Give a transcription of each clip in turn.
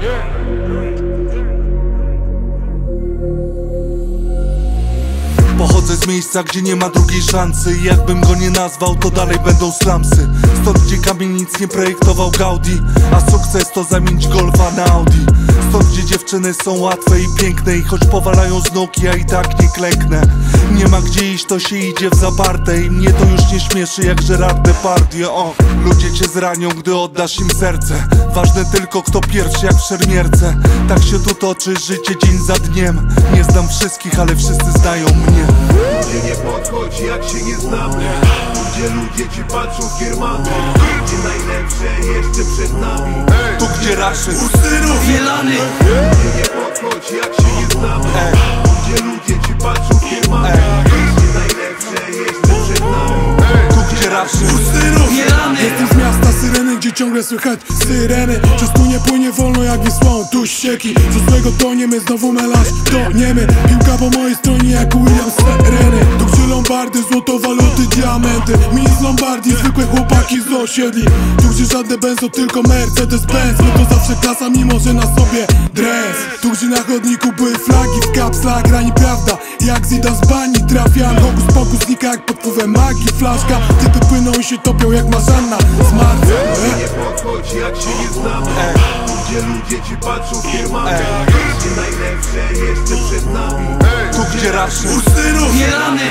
Pochodzę z miejsca, gdzie nie ma drugiej szansy. Jakbym go nie nazwał, to dalej będą slumsy. Stąd, gdzie kamień nic nie projektował Gaudi, a sukces to zamienić Golfa na Audi. Stąd, gdzie dziewczyny są łatwe i piękne, i choć powalają z nóg, ja i tak nie klęknę. Nie ma gdzie iść, to się idzie w zaparte, i mnie to już nie śmieszy jak Gerard Depardieu. O, ludzie cię zranią, gdy oddasz im serce. Ważne tylko kto pierwszy, jak w szermierce. Tak się tu toczy życie dzień za dniem. Nie znam wszystkich, ale wszyscy znają mnie. Gdzie nie podchodzi, jak się nie znamy. Gdzie ludzie ci patrzą w kiermany. Gdzie najlepsze jeszcze przed nami. Tu gdzie raszy Ustynów Jelany. Gdzie nie podchodzi, jak się nie znamy. Gdzie ludzie ci patrzą w kiermany. Gdzie najlepsze jeszcze przed nami. Tu gdzie raszy Ustynów Jelany. Jestem z miasta Syreny, gdzie ciągle słychać syreny. Czas tu nie płynie wolno jak Wisłą, tu ścieki. Co złego to nie my, znowu melanż to niemy. Piłka po mojej stronie jak William Sereny. Tu gdzie lombardy, złoto, waluty, diamenty. Mini z Lombardii, zwykłe chłopaki z osiedli. Tu gdzie żadne benzo, tylko Mercedes-Benz. My to zawsze klasa, mimo że na sobie dres. Tu gdzie na chodniku były flagi w kapslach. Grani prawda, jak Zidane z bani trafiam. Hokus pokus znika jak pod wpływem magii. Flaszka, typy płyną i się topią jak marzanna z marca. Gdzie nie podchodzi, jak się nie znamy. Gdzie ludzie ci patrzą w kiermany. Gdzie najlepsze jeszcze przed nami. Tu gdzie raszy Ustynów Jelany.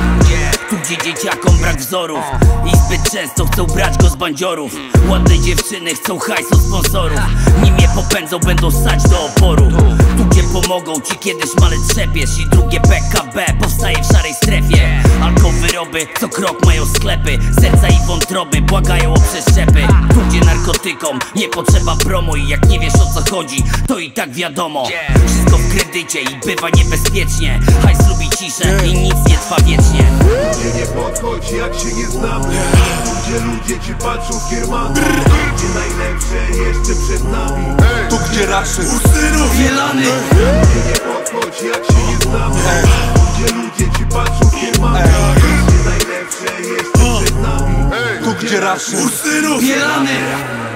Tu gdzie dzieciakom brak wzorów i zbyt często chcą brać go z bandziorów. Ładne dziewczyny chcą hajs od sponsorów. Nim je popędzą, będą ssać do oporu. Tu gdzie pomogą ci, kiedy szmale trzepiesz. I drugie PKB powstaje w szarej strefie. Alkowyroby co krok mają sklepy. Serca i wątroby błagają o przeszczepy. Tu gdzie narkotykom nie potrzeba promo. I jak nie wiesz o co chodzi, to i tak wiadomo. Wszystko w kredycie i bywa niebezpiecznie. Hajs lubi ciszę i nic nie trwa wiecznie. Gdzie nie podchodzi, jak się nie znamy. Gdzie ludzie ci patrzą w kiermany. Gdzie najlepsze jeszcze przed nami. Tu gdzie raszy Ustynów Jelany. Gdzie nie podchodzi, jak się nie znamy. Gdzie ludzie ci patrzą w kiermany. Gdzie najlepsze jeszcze przed nami. Tu gdzie raszy Ustynów Jelany.